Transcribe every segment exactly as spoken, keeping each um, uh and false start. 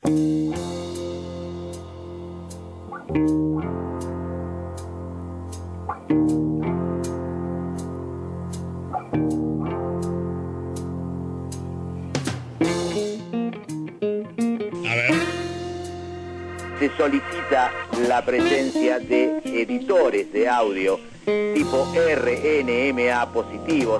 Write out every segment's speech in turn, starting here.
A ver. Se solicita la presencia de editores de audio tipo R N M A positivos.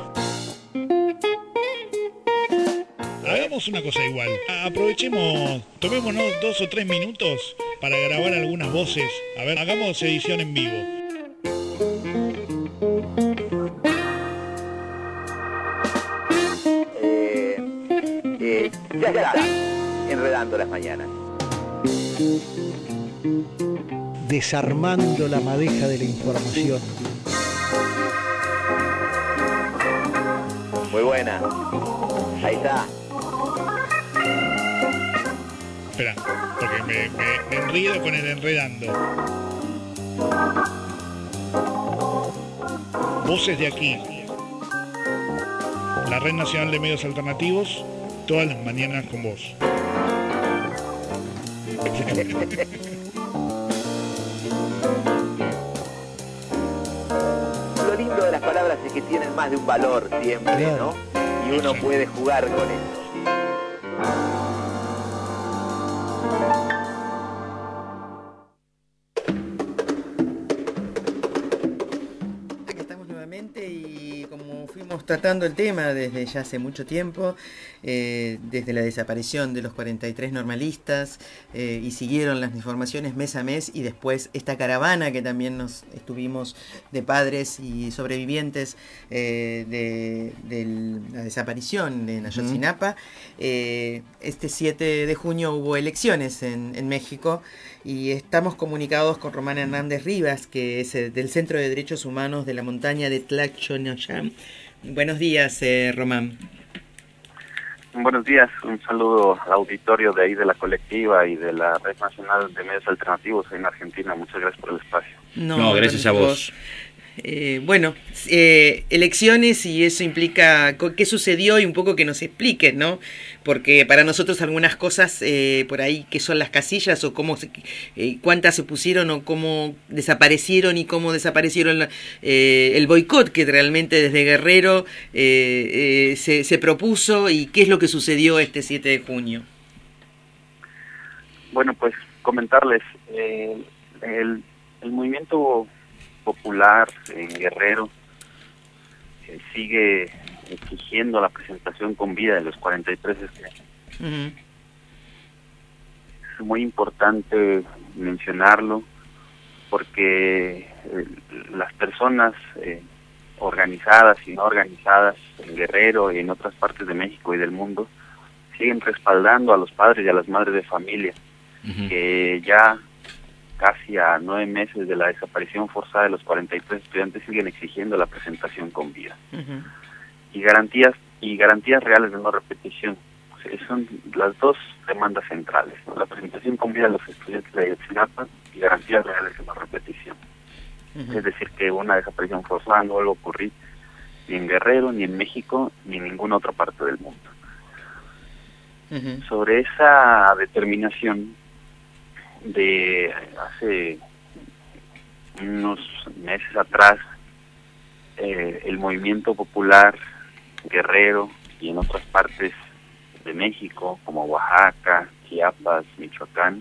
Hagamos una cosa igual. Aprovechemos, tomémonos dos o tres minutos para grabar algunas voces. A ver, hagamos edición en vivo. Eh, eh, ya está, enredando las mañanas. Desarmando la madeja de la información. Muy buena. Ahí está. Espera, porque me, me, me enredo con el enredando. Voces de aquí. La Red Nacional de Medios Alternativos, todas las mañanas con vos. Lo lindo de las palabras es que tienen más de un valor siempre, ¿no? Y uno puede jugar con eso. Tratando el tema desde ya hace mucho tiempo, eh, desde la desaparición de los cuarenta y tres normalistas, eh, y siguieron las informaciones mes a mes, y después esta caravana que también nos estuvimos de padres y sobrevivientes eh, de, de la desaparición en Ayotzinapa. Eh, este siete de junio hubo elecciones en, en México, y estamos comunicados con Román Hernández Rivas, que es eh, del Centro de Derechos Humanos de la montaña de Tlaxcoñocham. Buenos días, eh, Román. Buenos días, un saludo al auditorio de ahí de la colectiva y de la Red Nacional de Medios Alternativos en Argentina. Muchas gracias por el espacio. No, no gracias a vos. Eh, bueno, eh, elecciones, y eso implica qué sucedió y un poco que nos expliquen, ¿no? Porque para nosotros algunas cosas eh, por ahí, qué son las casillas o cómo se, eh, cuántas se pusieron o cómo desaparecieron y cómo desaparecieron eh, el boicot que realmente desde Guerrero eh, eh, se, se propuso, y qué es lo que sucedió este siete de junio. Bueno, pues comentarles, eh, el, el movimiento popular en Guerrero eh, sigue exigiendo la presentación con vida de los cuarenta y tres esclavos. Uh-huh. Es muy importante mencionarlo porque eh, las personas eh, organizadas y no organizadas en Guerrero y en otras partes de México y del mundo siguen respaldando a los padres y a las madres de familia, uh-huh, que ya casi a nueve meses de la desaparición forzada de los cuarenta y tres estudiantes siguen exigiendo la presentación con vida. Uh-huh. Y garantías y garantías reales de no repetición. O sea, son las dos demandas centrales, ¿no? La presentación con vida de los estudiantes de Ayotzinapa y garantías reales de no repetición. Uh-huh. Es decir, que una desaparición forzada no vuelva a ocurrir ni en Guerrero, ni en México, ni en ninguna otra parte del mundo. Uh-huh. Sobre esa determinación de hace unos meses atrás, eh, el movimiento popular Guerrero y en otras partes de México como Oaxaca, Chiapas, Michoacán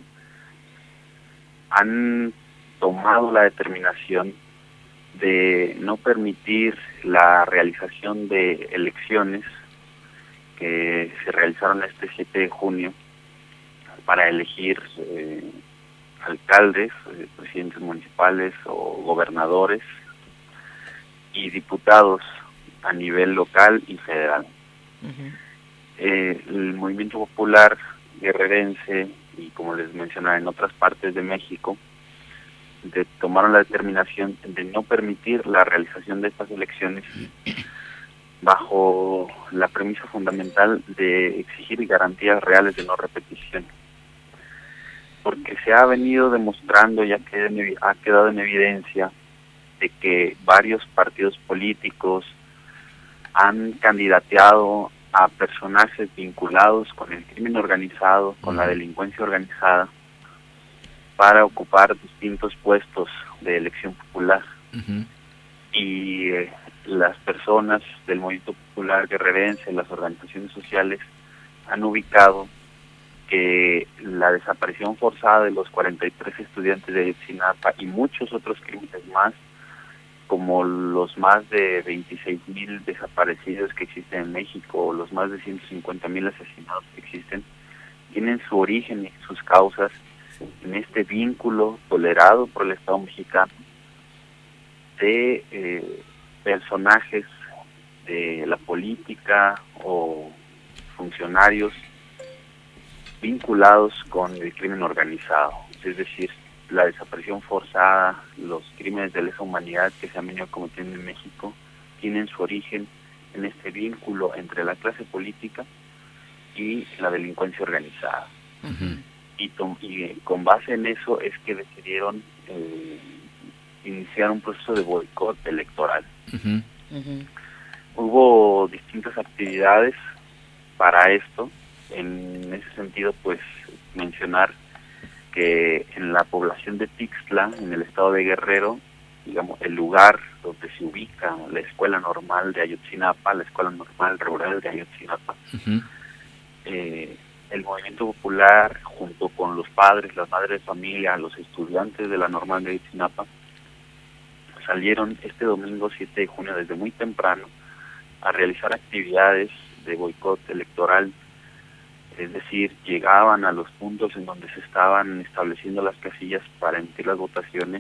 han tomado la determinación de no permitir la realización de elecciones que se realizaron este siete de junio para elegir eh, alcaldes, eh, presidentes municipales o gobernadores y diputados a nivel local y federal. Uh-huh. Eh, el movimiento popular guerrerense y, como les mencionaba, en otras partes de México de, tomaron la determinación de no permitir la realización de estas elecciones bajo la premisa fundamental de exigir garantías reales de no repetición, porque se ha venido demostrando, ya que ha quedado en evidencia, de que varios partidos políticos han candidateado a personajes vinculados con el crimen organizado, con la delincuencia organizada, para ocupar distintos puestos de elección popular. Uh-huh. Y eh, las personas del movimiento popular guerrerense, las organizaciones sociales, han ubicado que la desaparición forzada de los cuarenta y tres estudiantes de Ayotzinapa y muchos otros crímenes más, como los más de veintiséis mil desaparecidos que existen en México, o los más de ciento cincuenta mil asesinados que existen, tienen su origen y sus causas en este vínculo tolerado por el Estado mexicano de eh, personajes de la política o funcionarios vinculados con el crimen organizado, es decir, la desaparición forzada, los crímenes de lesa humanidad que se han venido cometiendo en México tienen su origen en este vínculo entre la clase política y la delincuencia organizada. Uh-huh. y, to- y con base en eso es que decidieron eh, iniciar un proceso de boicot electoral. Uh-huh. Uh-huh. Hubo distintas actividades para esto. En ese sentido, pues, mencionar que en la población de Tixtla, en el estado de Guerrero, digamos, el lugar donde se ubica la escuela normal de Ayotzinapa, la escuela normal rural de Ayotzinapa, uh-huh. eh, el movimiento popular, junto con los padres, las madres de familia, los estudiantes de la normal de Ayotzinapa, salieron este domingo siete de junio desde muy temprano a realizar actividades de boicot electoral. Es decir, llegaban a los puntos en donde se estaban estableciendo las casillas para emitir las votaciones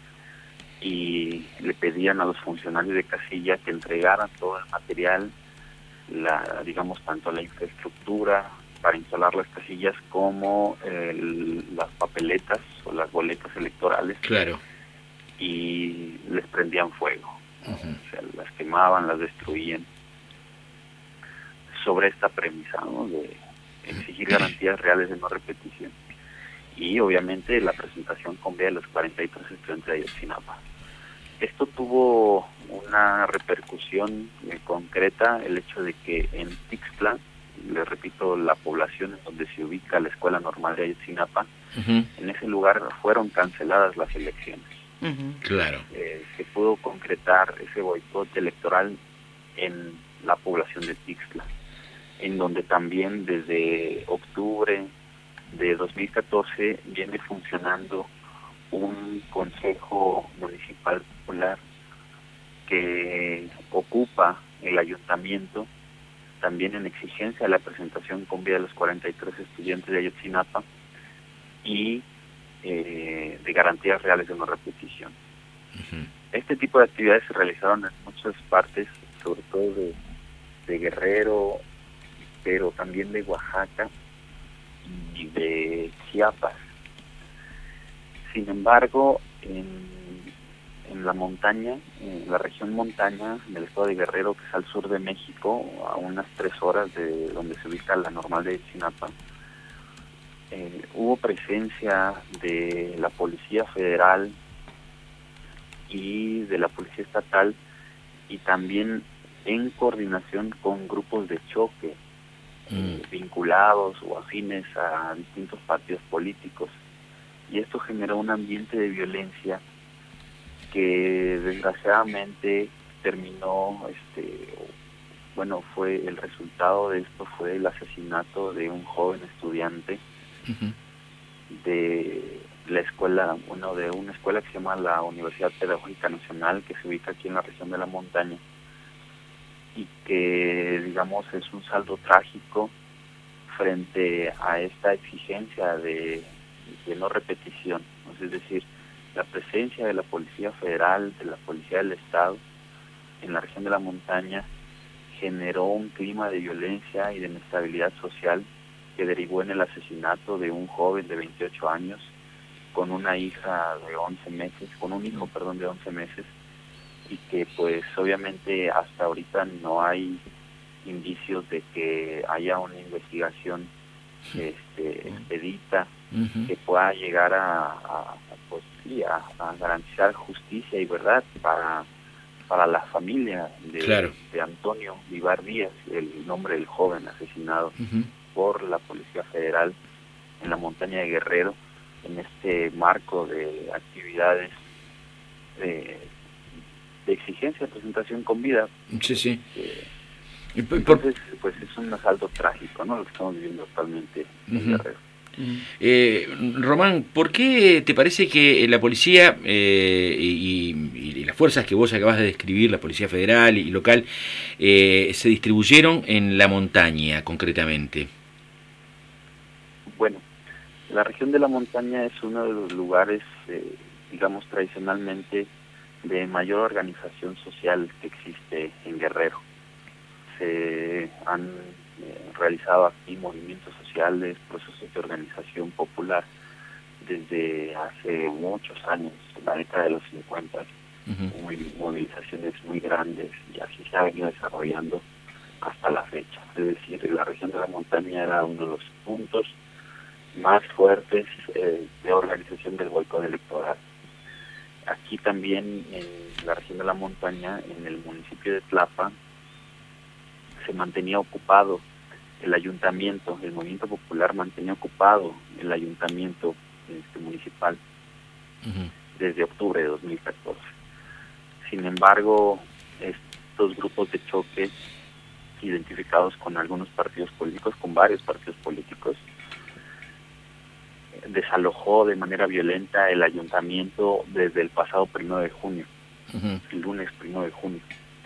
y le pedían a los funcionarios de casilla que entregaran todo el material, la, digamos, tanto la infraestructura para instalar las casillas como el, las papeletas o las boletas electorales. Claro. Y les prendían fuego. Uh-huh. O sea, las quemaban, las destruían. Sobre esta premisa, ¿no?, de exigir garantías reales de no repetición. Y obviamente la presentación con B de los cuarenta y tres estudiantes de Ayotzinapa. Esto tuvo una repercusión eh, concreta, el hecho de que en Tixtla, les repito, la población en donde se ubica la escuela normal de Ayotzinapa, uh-huh. en ese lugar fueron canceladas las elecciones. Uh-huh. Claro. Eh, se pudo concretar ese boicot electoral en la población de Tixtla, en donde también desde octubre de dos mil catorce viene funcionando un consejo municipal popular que ocupa el ayuntamiento también en exigencia de la presentación con vía de los cuarenta y tres estudiantes de Ayotzinapa y eh, de garantías reales de no repetición. Uh-huh. Este tipo de actividades se realizaron en muchas partes, sobre todo de, de Guerrero, pero también de Oaxaca y de Chiapas. Sin embargo, en, en la montaña, en la región montaña del estado de Guerrero, que es al sur de México, a unas tres horas de donde se ubica la normal de Ayotzinapa, eh, hubo presencia de la Policía Federal y de la Policía Estatal, y también en coordinación con grupos de choque eh, vinculados o afines a distintos partidos políticos. Y esto generó un ambiente de violencia que desgraciadamente terminó, este, bueno, fue el resultado de esto fue el asesinato de un joven estudiante uh-huh. de la escuela, bueno, de una escuela que se llama la Universidad Pedagógica Nacional, que se ubica aquí en la región de la montaña, y que, digamos, es un saldo trágico frente a esta exigencia de, de no repetición, ¿no? Es decir, la presencia de la Policía Federal, de la Policía del Estado en la región de la montaña generó un clima de violencia y de inestabilidad social que derivó en el asesinato de un joven de veintiocho años con una hija de once meses, con un hijo, perdón, de once meses, y que pues obviamente hasta ahorita no hay indicios de que haya una investigación este, expedita uh-huh. que pueda llegar a, a, pues, sí, a, a garantizar justicia y verdad para, para la familia de, claro. de Antonio Vivar Díaz, el nombre del joven asesinado uh-huh. por la Policía Federal en la montaña de Guerrero, en este marco de actividades de, de exigencia de presentación con vida. Sí, sí. Eh, por... entonces, pues es un asalto trágico, ¿no? Lo que estamos viviendo actualmente en uh-huh. Guerrero. Eh, Román, ¿por qué te parece que la policía eh, y, y las fuerzas que vos acabas de describir, la Policía Federal y local, eh, se distribuyeron en la montaña concretamente? Bueno, la región de la montaña es uno de los lugares, eh, digamos, tradicionalmente de mayor organización social que existe en Guerrero. Se han eh, realizado aquí movimientos sociales, procesos de organización popular desde hace muchos años, en la década de los cincuenta, uh-huh. muy, movilizaciones muy grandes, y así se ha venido desarrollando hasta la fecha. Es decir, la región de la montaña era uno de los puntos más fuertes eh, de organización del boicot electoral. Aquí también, en la región de la montaña, en el municipio de Tlapa, se mantenía ocupado el ayuntamiento, el movimiento popular mantenía ocupado el ayuntamiento este, municipal uh-huh. desde octubre de dos mil catorce. Sin embargo, estos grupos de choque, identificados con algunos partidos políticos, con varios partidos políticos, desalojó de manera violenta el ayuntamiento desde el pasado primero de junio, uh-huh. el lunes primero de junio.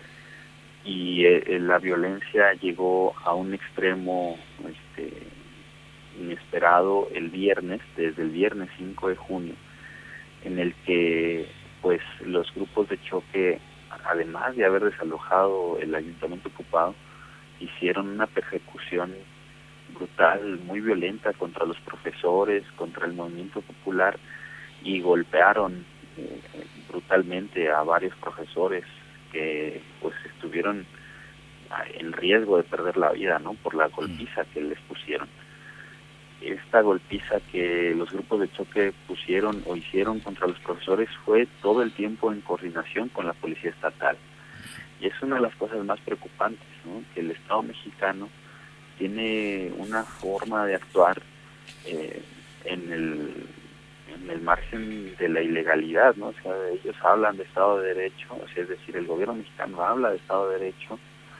Y eh, la violencia llegó a un extremo este, inesperado el viernes, desde el viernes cinco de junio, en el que pues los grupos de choque, además de haber desalojado el ayuntamiento ocupado, hicieron una persecución brutal, muy violenta contra los profesores, contra el movimiento popular, y golpearon eh, brutalmente a varios profesores que pues estuvieron en riesgo de perder la vida, ¿no? Por la golpiza que les pusieron. Esta golpiza que los grupos de choque pusieron o hicieron contra los profesores fue todo el tiempo en coordinación con la Policía Estatal. Y es una de las cosas más preocupantes, ¿no? Que el Estado mexicano tiene una forma de actuar eh, en el en el margen de la ilegalidad, ¿no? O sea, ellos hablan de Estado de Derecho, o sea, es decir, el gobierno mexicano habla de Estado de Derecho,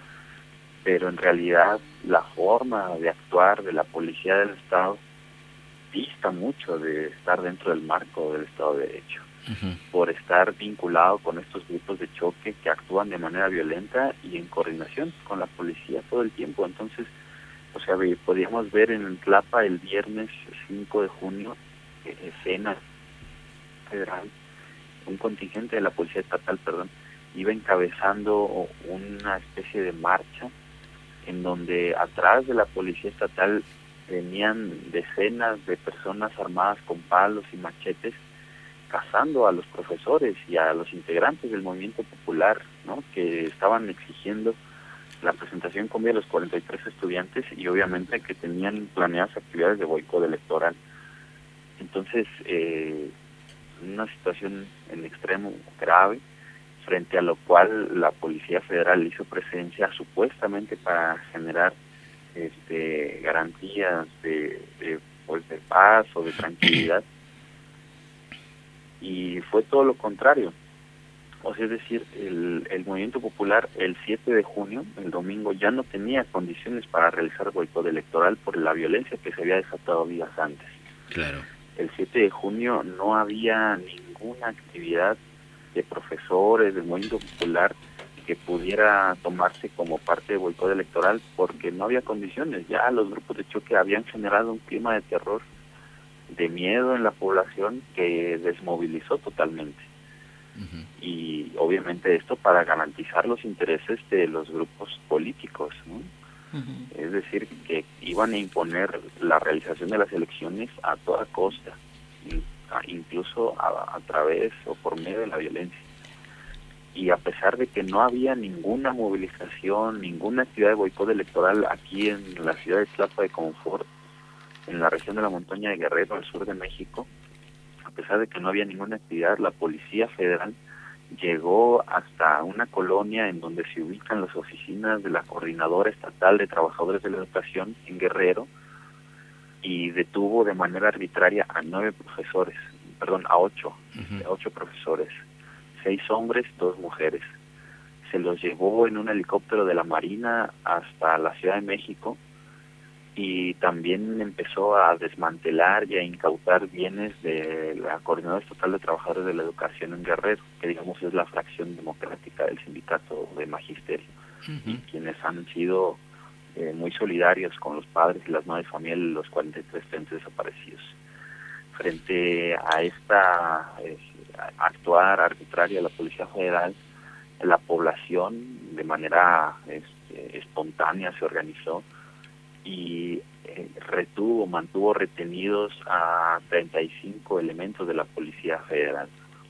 pero en realidad la forma de actuar de la policía del Estado dista mucho de estar dentro del marco del Estado de Derecho, uh-huh. por estar vinculado con estos grupos de choque que actúan de manera violenta y en coordinación con la policía todo el tiempo. Entonces, o sea, podíamos ver en Tlapa el viernes cinco de junio, escena federal, un contingente de la Policía Estatal, perdón, iba encabezando una especie de marcha en donde atrás de la Policía Estatal venían decenas de personas armadas con palos y machetes cazando a los profesores y a los integrantes del movimiento popular, ¿no? Que estaban exigiendo la presentación con vida de los cuarenta y tres estudiantes y obviamente que tenían planeadas actividades de boicot electoral. Entonces, eh, una situación en extremo grave, frente a lo cual la Policía Federal hizo presencia supuestamente para generar este, garantías de, de, pues, de paz o de tranquilidad, y fue todo lo contrario. O sea, es decir, el, el movimiento popular el siete de junio, el domingo, ya no tenía condiciones para realizar boicot electoral por la violencia que se había desatado días antes. Claro. El siete de junio no había ninguna actividad de profesores del movimiento popular que pudiera tomarse como parte de boicot electoral porque no había condiciones. Ya los grupos de choque habían generado un clima de terror, de miedo en la población que desmovilizó totalmente. Uh-huh. Y obviamente esto para garantizar los intereses de los grupos políticos, ¿no? Uh-huh. Es decir, que iban a imponer la realización de las elecciones a toda costa, incluso a, a través o por medio de la violencia. Y a pesar de que no había ninguna movilización, ninguna actividad de boicot electoral aquí en la ciudad de Tlapa de Confort, en la región de la montaña de Guerrero, al sur de México, a pesar de que no había ninguna actividad, la Policía Federal llegó hasta una colonia en donde se ubican las oficinas de la Coordinadora Estatal de Trabajadores de la Educación en Guerrero, y detuvo de manera arbitraria a nueve profesores, perdón, a ocho, uh-huh. a ocho profesores, seis hombres, dos mujeres. Se los llevó en un helicóptero de la Marina hasta la Ciudad de México, y también empezó a desmantelar y a incautar bienes de la Coordinadora Estatal de Trabajadores de la Educación en Guerrero, que digamos es la fracción democrática del sindicato de magisterio, uh-huh. y quienes han sido eh, muy solidarios con los padres y las madres familias de los cuarenta y tres estudiantes desaparecidos. Frente a esta eh, actuar arbitraria de la Policía Federal, la población de manera este, espontánea se organizó y eh, retuvo, mantuvo retenidos a treinta y cinco elementos de la Policía Federal,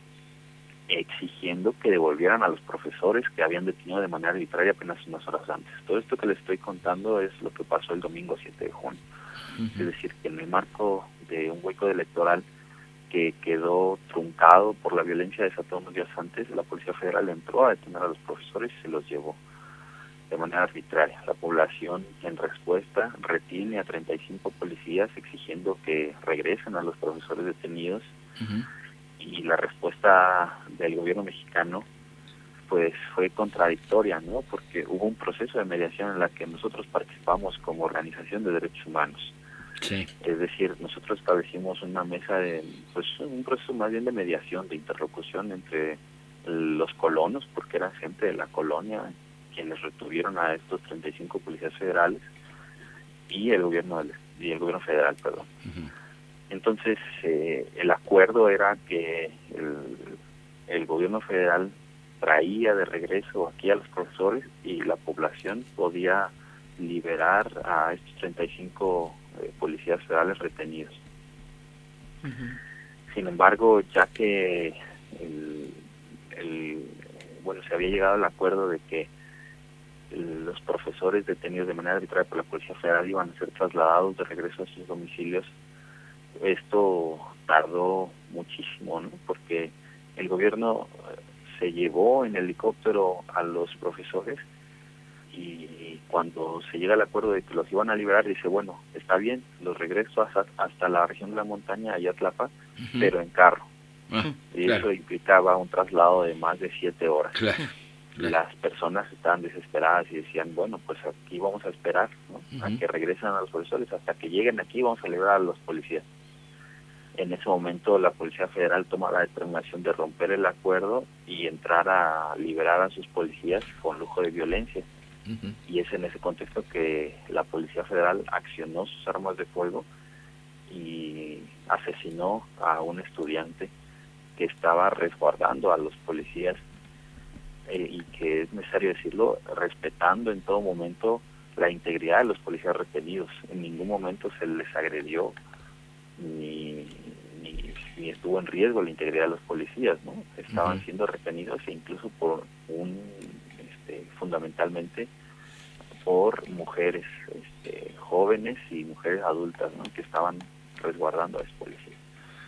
exigiendo que devolvieran a los profesores que habían detenido de manera arbitraria apenas unas horas antes. Todo esto que les estoy contando es lo que pasó el domingo siete de junio. Uh-huh. Es decir, que en el marco de un hueco electoral que quedó truncado por la violencia desatada unos días antes, la Policía Federal entró a detener a los profesores y se los llevó de manera arbitraria. La población, en respuesta, retiene a treinta y cinco policías exigiendo que regresen a los profesores detenidos. Uh-huh. Y la respuesta del gobierno mexicano pues fue contradictoria, ¿no? Porque hubo un proceso de mediación en la que nosotros participamos como organización de derechos humanos. Sí. Es decir, nosotros establecimos una mesa de, pues un proceso más bien de mediación, de interlocución entre los colonos, porque eran gente de la colonia quienes retuvieron a estos treinta y cinco policías federales, y el gobierno del, y el gobierno federal, perdón. Uh-huh. Entonces, eh, el acuerdo era que el, el gobierno federal traía de regreso aquí a los profesores y la población podía liberar a estos treinta y cinco eh, policías federales retenidos. Uh-huh. Sin embargo, ya que el, el, bueno, se había llegado al acuerdo de que los profesores detenidos de manera arbitraria por la Policía Federal iban a ser trasladados de regreso a sus domicilios, esto tardó muchísimo, ¿no? Porque el gobierno se llevó en helicóptero a los profesores y cuando se llega al acuerdo de que los iban a liberar, dice, bueno, está bien, los regreso hasta, hasta la región de la montaña, Ayatlapa, uh-huh. pero en carro. Uh-huh. Y claro. Eso implicaba un traslado de más de siete horas. Claro. Claro. Las personas estaban desesperadas y decían, bueno, pues aquí vamos a esperar, ¿no? Uh-huh. A que regresen a los profesores, hasta que lleguen aquí vamos a liberar a los policías. En ese momento la Policía Federal toma la determinación de romper el acuerdo y entrar a liberar a sus policías con lujo de violencia. Uh-huh. Y es en ese contexto que la Policía Federal accionó sus armas de fuego y asesinó a un estudiante que estaba resguardando a los policías, eh, y que es necesario decirlo, respetando en todo momento la integridad de los policías retenidos. En ningún momento se les agredió ni, ni, ni estuvo en riesgo la integridad de los policías, ¿no? Estaban uh-huh. siendo retenidos e incluso por un, este, fundamentalmente por mujeres este, jóvenes y mujeres adultas, ¿no? Que estaban resguardando a los policías.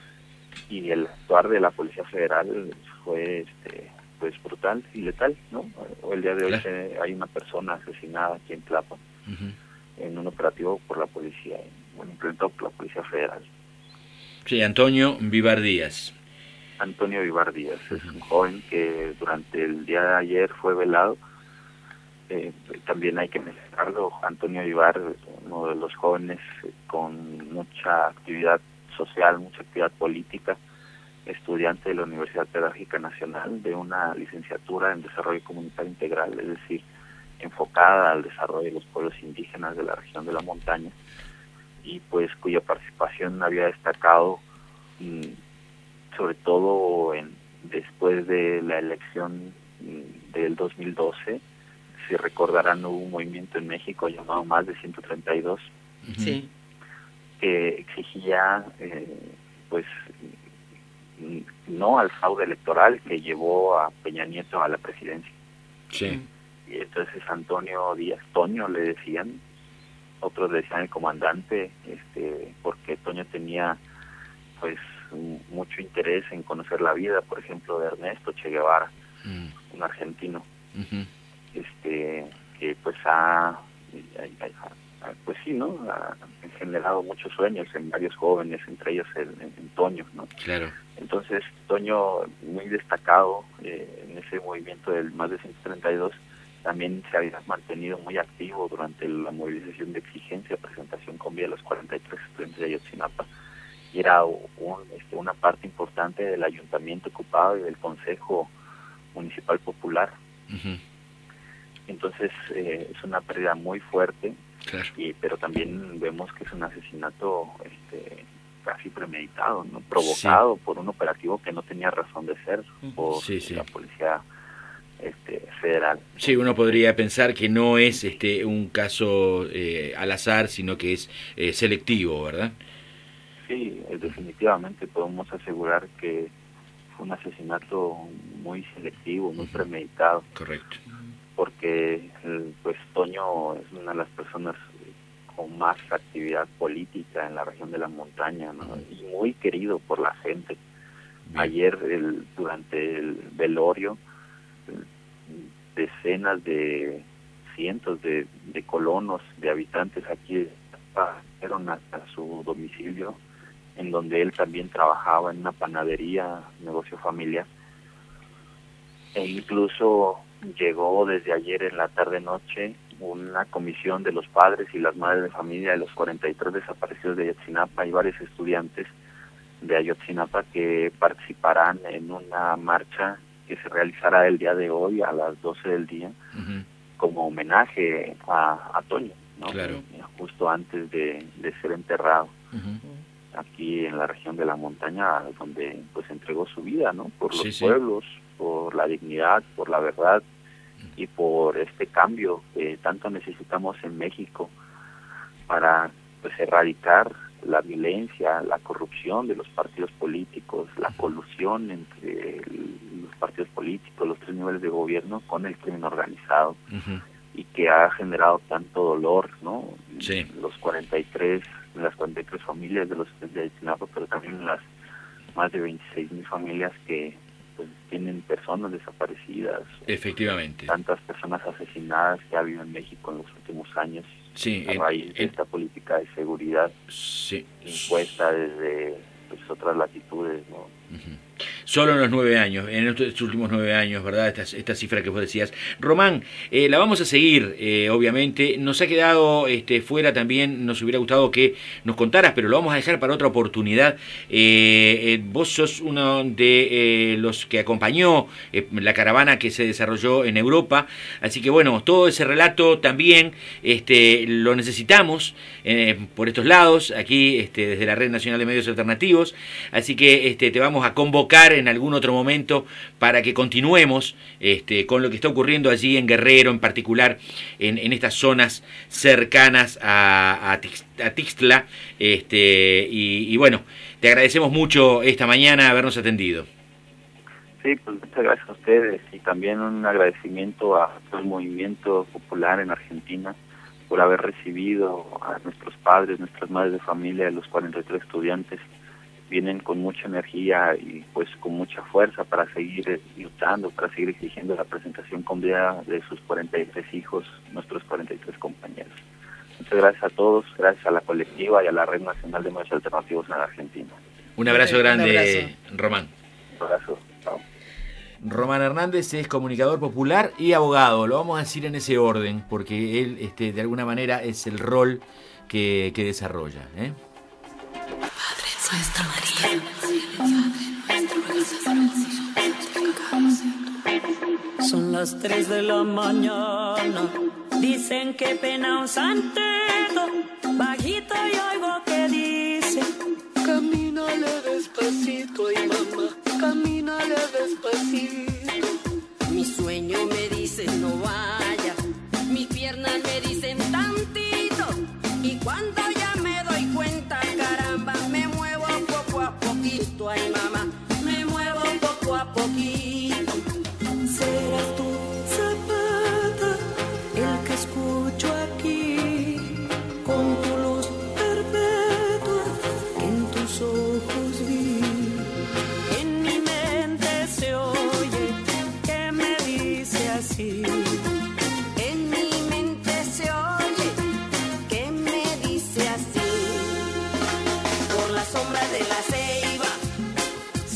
Y el actuar de la Policía Federal fue este, pues brutal y letal, ¿no? El día de hoy se, hay una persona asesinada aquí en Tlapa, uh-huh. en un operativo por la policía, bueno, implementado por la Policía Federal. Sí, Antonio Vivar Díaz. Antonio Vivar Díaz, uh-huh. es un joven que durante el día de ayer fue velado. Eh, también hay que mencionarlo, Antonio Vivar, uno de los jóvenes con mucha actividad social, mucha actividad política, estudiante de la Universidad Pedagógica Nacional, de una licenciatura en Desarrollo Comunitario Integral, es decir, enfocada al desarrollo de los pueblos indígenas de la región de la montaña, y pues cuya participación había destacado mmm, sobre todo en, después de la elección mmm, del dos mil doce. Si recordarán, hubo un movimiento en México llamado Más de ciento treinta y dos, sí. que exigía eh, pues no al fraude electoral que llevó a Peña Nieto a la presidencia. Sí. Y entonces Antonio Díaz, Toño le decían, otros le decían el comandante, este, porque Toño tenía pues mucho interés en conocer la vida, por ejemplo, de Ernesto Che Guevara, mm. un argentino, uh-huh. este que pues ha, pues sí, ¿no? Ha generado muchos sueños en varios jóvenes, entre ellos en, en Toño, ¿no? Claro. Entonces, Toño, muy destacado eh, en ese movimiento del más de ciento treinta y dos, también se había mantenido muy activo durante la movilización de exigencia, presentación con vía de los cuarenta y tres estudiantes de Ayotzinapa, y era un, este, una parte importante del ayuntamiento ocupado y del Consejo Municipal Popular. Uh-huh. Entonces, eh, es una pérdida muy fuerte, claro. y, pero también vemos que es un asesinato este, casi premeditado, ¿no? Provocado sí. por un operativo que no tenía razón de ser por sí, sí. la policía este, federal. Sí, uno podría pensar que no es este un caso eh, al azar, sino que es eh, selectivo, ¿verdad? Sí, definitivamente podemos asegurar que fue un asesinato muy selectivo, muy uh-huh. premeditado. Correcto. Porque pues Toño es una de las personas con más actividad política en la región de la montaña, ¿no? Uh-huh. Y muy querido por la gente. Bien. Ayer el, durante el velorio, decenas de cientos de, de colonos, de habitantes aquí fueron hasta su domicilio, en donde él también trabajaba en una panadería, negocio familiar, e incluso llegó desde ayer en la tarde-noche una comisión de los padres y las madres de familia de los cuarenta y tres desaparecidos de Ayotzinapa y varios estudiantes de Ayotzinapa que participarán en una marcha que se realizará el día de hoy a las doce del día, uh-huh. como homenaje a, a Toño, ¿no? Claro. Justo antes de, de ser enterrado. Uh-huh. Aquí en la región de la montaña, donde pues entregó su vida, ¿no? Por los sí, pueblos, sí. por la dignidad, por la verdad y por este cambio que tanto necesitamos en México para pues erradicar la violencia, la corrupción de los partidos políticos, la colusión entre los partidos políticos, los tres niveles de gobierno con el crimen organizado, uh-huh. y que ha generado tanto dolor, ¿no? Sí. Los cuarenta y tres, las cuarenta y tres familias de los estudiantes de Ayotzinapa, pero también las más de veintiséis mil familias que pues tienen personas desaparecidas. Efectivamente. Tantas personas asesinadas que ha habido en México en los últimos años. Sí, a raíz en, de esta en, política de seguridad sí. impuesta desde pues, otras latitudes, ¿no? Uh-huh. Solo en los nueve años, en estos últimos nueve años, ¿verdad? Esta, esta cifra que vos decías. Román, eh, la vamos a seguir, eh, obviamente. Nos ha quedado este, fuera también, nos hubiera gustado que nos contaras, pero lo vamos a dejar para otra oportunidad. Eh, eh, vos sos uno de eh, los que acompañó eh, la caravana que se desarrolló en Europa, así que bueno, todo ese relato también este, lo necesitamos eh, por estos lados, aquí este, desde la Red Nacional de Medios Alternativos, así que este, te vamos a convocar en algún otro momento para que continuemos este, con lo que está ocurriendo allí en Guerrero, en particular en, en estas zonas cercanas a, a, Tix, a Tixtla, este, y, y bueno, te agradecemos mucho esta mañana habernos atendido. Sí, pues muchas gracias a ustedes y también un agradecimiento a todo el movimiento popular en Argentina por haber recibido a nuestros padres, nuestras madres de familia, los cuarenta y tres estudiantes. Vienen con mucha energía y pues con mucha fuerza para seguir luchando, para seguir exigiendo la presentación con vida de sus cuarenta y tres hijos, nuestros cuarenta y tres compañeros. Muchas gracias a todos, gracias a la colectiva y a la Red Nacional de Medios Alternativos en la Argentina. Un abrazo Un grande, abrazo. Román. Un abrazo. Chao. Román Hernández es comunicador popular y abogado, lo vamos a decir en ese orden, porque él este, de alguna manera es el rol que, que desarrolla, ¿eh? Nuestra María. Son las tres de la mañana. Dicen que pena un santeto. Bajito y oigo que dice: camínale despacito, ay mamá, camínale despacito. Mi sueño me dice no vaya, mis piernas me dicen tantito. Y cuando ya me doy cuenta, caramba, me muevo poco a poquito, ay mamá, me muevo poco a poquito. Serás tú, Zapata, el que escucho aquí, con tu luz perfecta.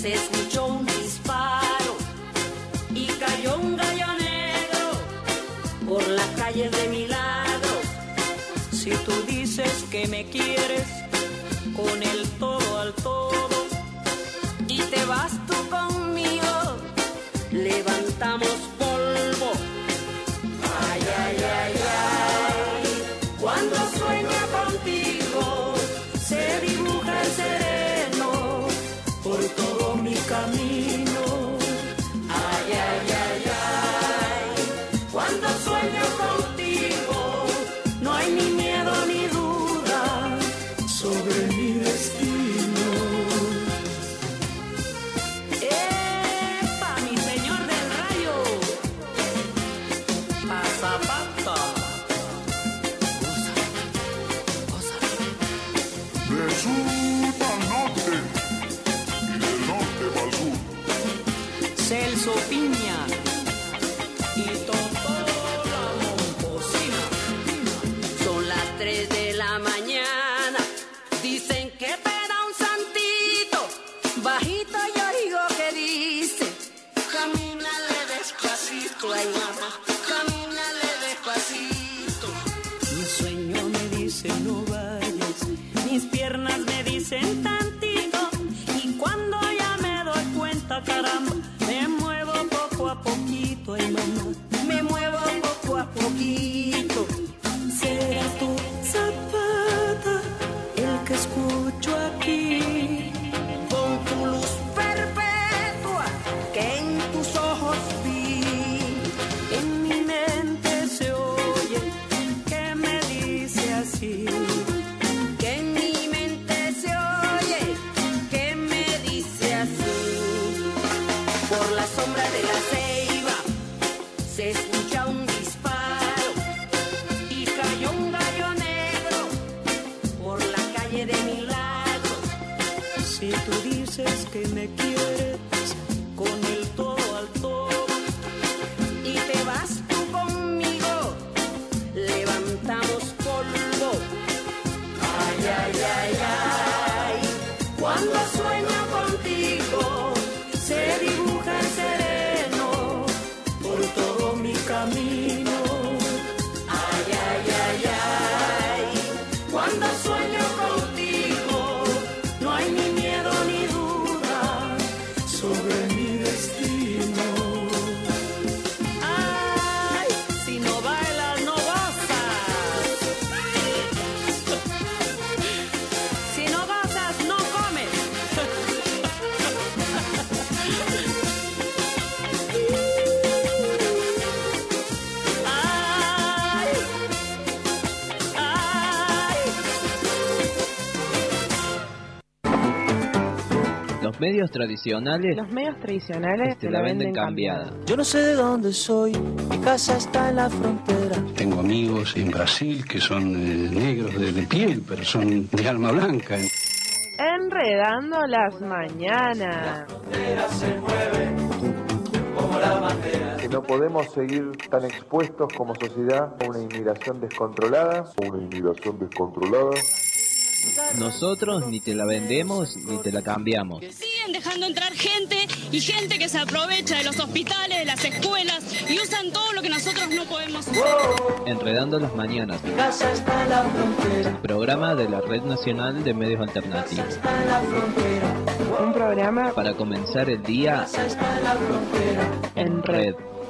se escuchó un disparo y cayó un gallo negro por las calles de Milagros. Si tú dices que me quieres con el todo al todo y te vas tú conmigo, levantamos polvo. Ay, ay, ay, ay, cuando sueña contigo se dibuja el sereno por todo mi camino. Ay, ay, ay, ay, cuando sueño contigo no hay ni miedo ni duda sobre mi destino. ¡Epa, mi señor del rayo! Pasapata. Del sur al norte y del norte al sur. Celso Piña y Totó la Momposina. Son las tres de la mañana. Dicen que peda un santito. Bajito yo digo que dice: camínale despacito, ay mamá, camínale despacito. Mi sueño me dice no vayas, mis piernas me dicen tantito, y cuando ya me doy cuenta, caramba, me muevo poco a poquito, ay mamá, me muevo poco a poquito. Será tu Zapata el que escucho aquí, con tu luz perpetua que en tus ojos vi. En mi mente se oye que me dice así, que en mi mente se oye que me dice así. Por la sombra de la ceiba se escucha un disparo y cayó un gallo negro por la calle de Milagros. Si tú dices que me quieres con el todo al todo y te vas tú conmigo, levantamos polvo. Ay, ay, ay, ay, cuando sueño contigo se dibuja el sereno por todo mi camino. Ay, ay, ay, ay, cuando sueño contigo no hay ni miedo ni duda sobre mi destino. Ay, si no bailas no gozas, si no gozas no comes. Ay, ay. Los medios tradicionales Los medios tradicionales te la venden cambiada. Yo no sé de dónde soy, mi casa está en la frontera. Tengo amigos en Brasil que son eh, negros de, de piel, pero son de alma blanca. Enredando las mañanas. Se mueve como la bandera. Que no podemos seguir tan expuestos como sociedad a una inmigración descontrolada. Una inmigración descontrolada. Nosotros ni te la vendemos ni te la cambiamos. Siguen dejando entrar gente y gente que se aprovecha de los hospitales, de las escuelas y usan todo lo que nosotros no podemos usar. Enredando las mañanas. Mi casa está en la frontera. El programa de la Red Nacional de Medios Alternativos. Está en la frontera. Un programa para comenzar el día Está en la frontera. en red.